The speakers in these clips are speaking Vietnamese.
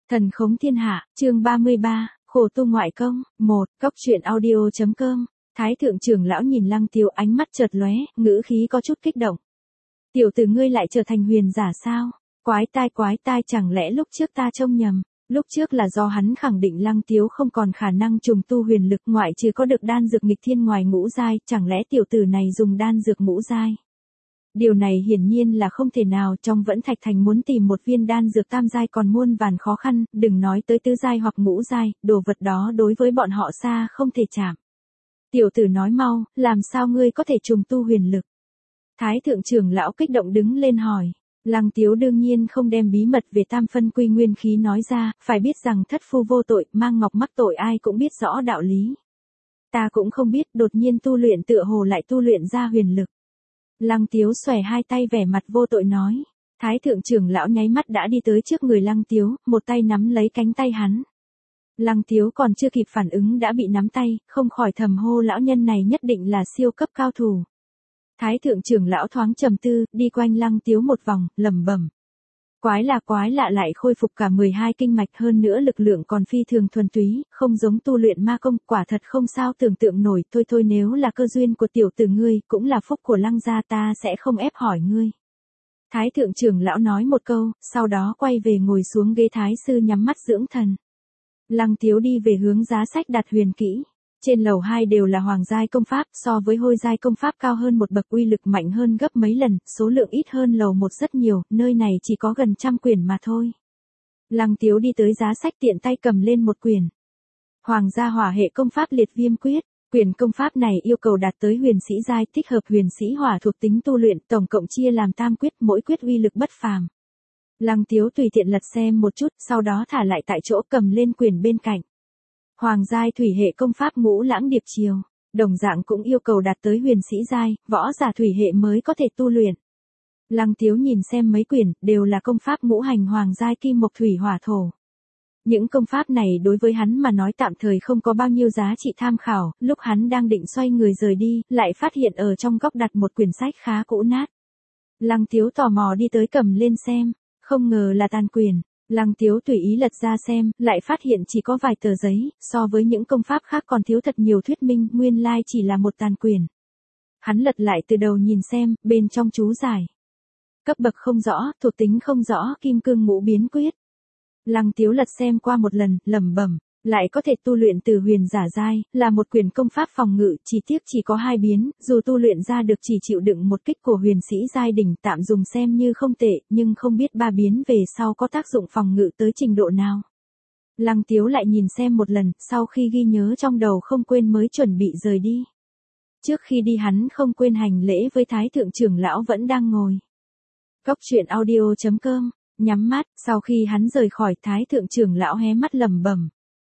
Thần khống thiên hạ, chương 33, khổ tu ngoại công, 1, cốc truyện audio.com, Thái thượng trưởng lão nhìn Lăng Tiếu ánh mắt chợt lóe, ngữ khí có chút kích động. Tiểu tử ngươi lại trở thành huyền giả sao? Quái tai chẳng lẽ lúc trước ta trông nhầm? Lúc trước là do hắn khẳng định Lăng Tiếu không còn khả năng trùng tu huyền lực ngoại trừ có được đan dược nghịch thiên ngoài ngũ giai, chẳng lẽ tiểu tử này dùng đan dược ngũ giai? Điều này hiển nhiên là không thể nào, trong Vẫn Thạch Thành muốn tìm một viên đan dược tam giai còn muôn vàn khó khăn, đừng nói tới tứ giai hoặc ngũ giai, đồ vật đó đối với bọn họ xa không thể chạm. Tiểu tử nói mau, làm sao ngươi có thể trùng tu huyền lực? Thái thượng trưởng lão kích động đứng lên hỏi. Lăng Tiếu đương nhiên không đem bí mật về tam phân quy nguyên khí nói ra, phải biết rằng thất phu vô tội, mang ngọc mắc tội ai cũng biết rõ đạo lý. Ta cũng không biết, đột nhiên tu luyện tựa hồ lại tu luyện ra huyền lực. Lăng Tiếu xòe hai tay vẻ mặt vô tội nói. Thái thượng trưởng lão nháy mắt đã đi tới trước người Lăng Tiếu, một tay nắm lấy cánh tay hắn. Lăng Tiếu còn chưa kịp phản ứng đã bị nắm tay, không khỏi thầm hô lão nhân này nhất định là siêu cấp cao thủ. Thái thượng trưởng lão thoáng trầm tư, đi quanh Lăng Tiếu một vòng, lẩm bẩm. Quái lạ lại khôi phục cả 12 kinh mạch, hơn nữa lực lượng còn phi thường thuần túy, không giống tu luyện ma công, quả thật không sao tưởng tượng nổi, thôi nếu là cơ duyên của tiểu tử ngươi, cũng là phúc của Lăng gia, ta sẽ không ép hỏi ngươi. Thái thượng trưởng lão nói một câu, sau đó quay về ngồi xuống ghế thái sư nhắm mắt dưỡng thần. Lăng Tiếu đi về hướng giá sách đặt huyền kỹ. Trên lầu 2 đều là hoàng giai công pháp, so với hôi giai công pháp cao hơn một bậc, uy lực mạnh hơn gấp mấy lần, số lượng ít hơn lầu 1 rất nhiều, nơi này chỉ có gần 100 quyển mà thôi. Lăng Tiếu đi tới giá sách tiện tay cầm lên một quyển. Hoàng gia hỏa hệ công pháp liệt viêm quyết, quyển công pháp này yêu cầu đạt tới huyền sĩ giai, thích hợp huyền sĩ hỏa thuộc tính tu luyện, tổng cộng chia làm tam quyết, mỗi quyết uy lực bất phàm. Lăng Tiếu tùy tiện lật xem một chút, sau đó thả lại tại chỗ cầm lên quyển bên cạnh. Hoàng giai thủy hệ công pháp ngũ lãng điệp chiều, đồng dạng cũng yêu cầu đạt tới huyền sĩ giai, võ giả thủy hệ mới có thể tu luyện. Lăng Tiếu nhìn xem mấy quyển, đều là công pháp ngũ hành hoàng giai kim mộc thủy hỏa thổ. Những công pháp này đối với hắn mà nói tạm thời không có bao nhiêu giá trị tham khảo, lúc hắn đang định xoay người rời đi, lại phát hiện ở trong góc đặt một quyển sách khá cũ nát. Lăng Tiếu tò mò đi tới cầm lên xem, không ngờ là tàn quyển. Lăng Tiếu tùy ý lật ra xem, lại phát hiện chỉ có vài tờ giấy, so với những công pháp khác còn thiếu thật nhiều thuyết minh, nguyên lai chỉ là một tàn quyển. Hắn lật lại từ đầu nhìn xem, bên trong chú giải. Cấp bậc không rõ, thuộc tính không rõ, kim cương ngũ biến quyết. Lăng Tiếu lật xem qua một lần, lẩm bẩm, lại có thể tu luyện từ huyền giả giai, là một quyển công pháp phòng ngự, chỉ tiếc chỉ có 2 biến, dù tu luyện ra được chỉ chịu đựng một kích của huyền sĩ giai đỉnh, tạm dùng xem như không tệ, nhưng không biết 3 biến về sau có tác dụng phòng ngự tới trình độ nào. Lăng Tiếu lại nhìn xem một lần, sau khi ghi nhớ trong đầu không quên mới chuẩn bị rời đi. Trước khi đi hắn không quên hành lễ với Thái thượng trưởng lão vẫn đang ngồi. Cốc truyện audio.com, nhắm mắt, sau khi hắn rời khỏi, Thái thượng trưởng lão hé mắt lẩm bẩm.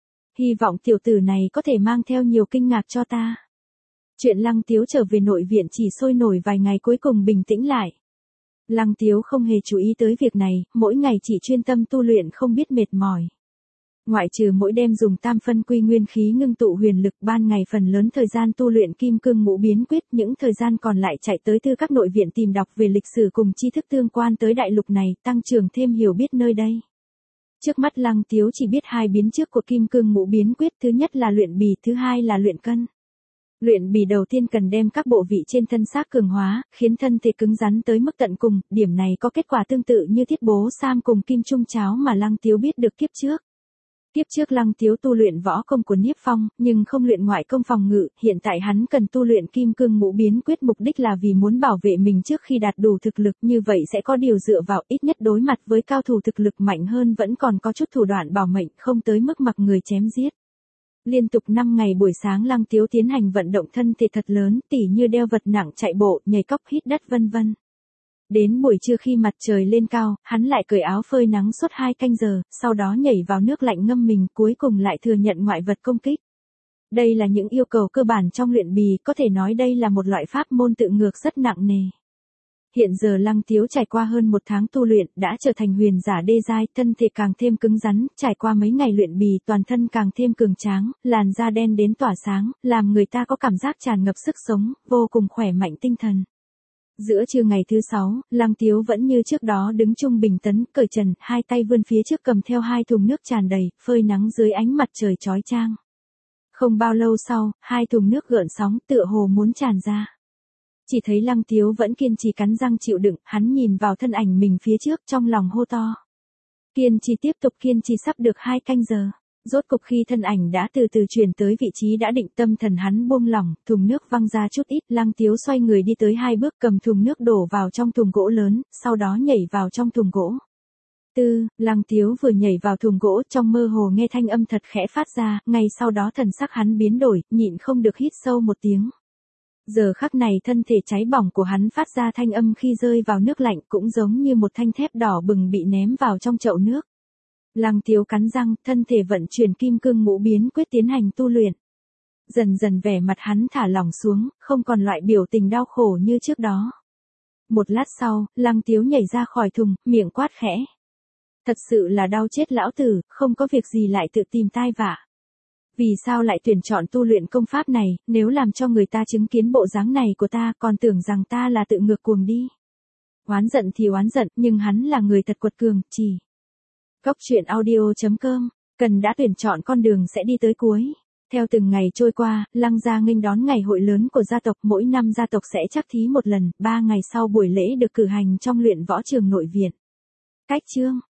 Hy vọng tiểu tử này có thể mang theo nhiều kinh ngạc cho ta. Chuyện Lăng Tiếu trở về nội viện chỉ sôi nổi vài ngày cuối cùng bình tĩnh lại. Lăng Tiếu không hề chú ý tới việc này, mỗi ngày chỉ chuyên tâm tu luyện không biết mệt mỏi. Ngoại trừ mỗi đêm dùng tam phân quy nguyên khí ngưng tụ huyền lực, ban ngày phần lớn thời gian tu luyện kim cương ngũ biến quyết, những thời gian còn lại chạy tới tư các nội viện tìm đọc về lịch sử cùng tri thức tương quan tới đại lục này, tăng trưởng thêm hiểu biết nơi đây. Trước mắt Lăng Tiếu chỉ biết 2 biến trước của kim cương ngũ biến quyết, thứ nhất là luyện bì, thứ hai là luyện cân. Luyện bì đầu tiên cần đem các bộ vị trên thân xác cường hóa, khiến thân thể cứng rắn tới mức tận cùng, điểm này có kết quả tương tự như thiết bố sam cùng kim trung cháo mà Lăng Tiếu biết được kiếp trước. Kiếp trước Lăng Tiếu tu luyện võ công của Niếp Phong, nhưng không luyện ngoại công phòng ngự, hiện tại hắn cần tu luyện kim cương ngũ biến quyết, mục đích là vì muốn bảo vệ mình trước khi đạt đủ thực lực, như vậy sẽ có điều dựa vào, ít nhất đối mặt với cao thủ thực lực mạnh hơn vẫn còn có chút thủ đoạn bảo mệnh, không tới mức mặc người chém giết. Liên tục 5 ngày buổi sáng Lăng Tiếu tiến hành vận động thân thể thật lớn, tỉ như đeo vật nặng, chạy bộ, nhảy cóc, hít đất vân vân. Đến buổi trưa khi mặt trời lên cao, hắn lại cởi áo phơi nắng suốt 2 canh giờ, sau đó nhảy vào nước lạnh ngâm mình, cuối cùng lại thừa nhận ngoại vật công kích. Đây là những yêu cầu cơ bản trong luyện bì, có thể nói đây là một loại pháp môn tự ngược rất nặng nề. Hiện giờ Lăng Tiếu trải qua hơn 1 tháng tu luyện, đã trở thành huyền giả đê giai, thân thể càng thêm cứng rắn, trải qua mấy ngày luyện bì, toàn thân càng thêm cường tráng, làn da đen đến tỏa sáng, làm người ta có cảm giác tràn ngập sức sống, vô cùng khỏe mạnh tinh thần. Giữa trưa ngày thứ 6, Lăng Tiếu vẫn như trước đó đứng trung bình tấn, cởi trần, hai tay vươn phía trước cầm theo hai thùng nước tràn đầy, phơi nắng dưới ánh mặt trời chói chang. Không bao lâu sau, hai thùng nước gợn sóng tựa hồ muốn tràn ra. Chỉ thấy Lăng Tiếu vẫn kiên trì cắn răng chịu đựng, hắn nhìn vào thân ảnh mình phía trước trong lòng hô to. Kiên trì tiếp tục kiên trì sắp được 2 canh giờ. Rốt cục khi thân ảnh đã từ từ chuyển tới vị trí đã định, tâm thần hắn buông lỏng, thùng nước văng ra chút ít, Lăng Tiếu xoay người đi tới 2 bước cầm thùng nước đổ vào trong thùng gỗ lớn, sau đó nhảy vào trong thùng gỗ. Lăng Tiếu vừa nhảy vào thùng gỗ, trong mơ hồ nghe thanh âm thật khẽ phát ra, ngay sau đó thần sắc hắn biến đổi, nhịn không được hít sâu một tiếng. Giờ khắc này thân thể cháy bỏng của hắn phát ra thanh âm khi rơi vào nước lạnh, cũng giống như một thanh thép đỏ bừng bị ném vào trong chậu nước. Lăng Tiếu cắn răng, thân thể vận chuyển kim cương ngũ biến quyết tiến hành tu luyện. Dần dần vẻ mặt hắn thả lỏng xuống, không còn loại biểu tình đau khổ như trước đó. Một lát sau, Lăng Tiếu nhảy ra khỏi thùng, miệng quát khẽ. Thật sự là đau chết lão tử, không có việc gì lại tự tìm tai vạ. Vì sao lại tuyển chọn tu luyện công pháp này, nếu làm cho người ta chứng kiến bộ dáng này của ta còn tưởng rằng ta là tự ngược cuồng đi. Oán giận thì oán giận, nhưng hắn là người thật quật cường, chỉ. Góc truyện audio.com, cần đã tuyển chọn con đường sẽ đi tới cuối. Theo từng ngày trôi qua, Lăng gia nghênh đón ngày hội lớn của gia tộc, mỗi năm gia tộc sẽ trắc thí một lần, 3 ngày sau buổi lễ được cử hành trong luyện võ trường nội viện. Cách chương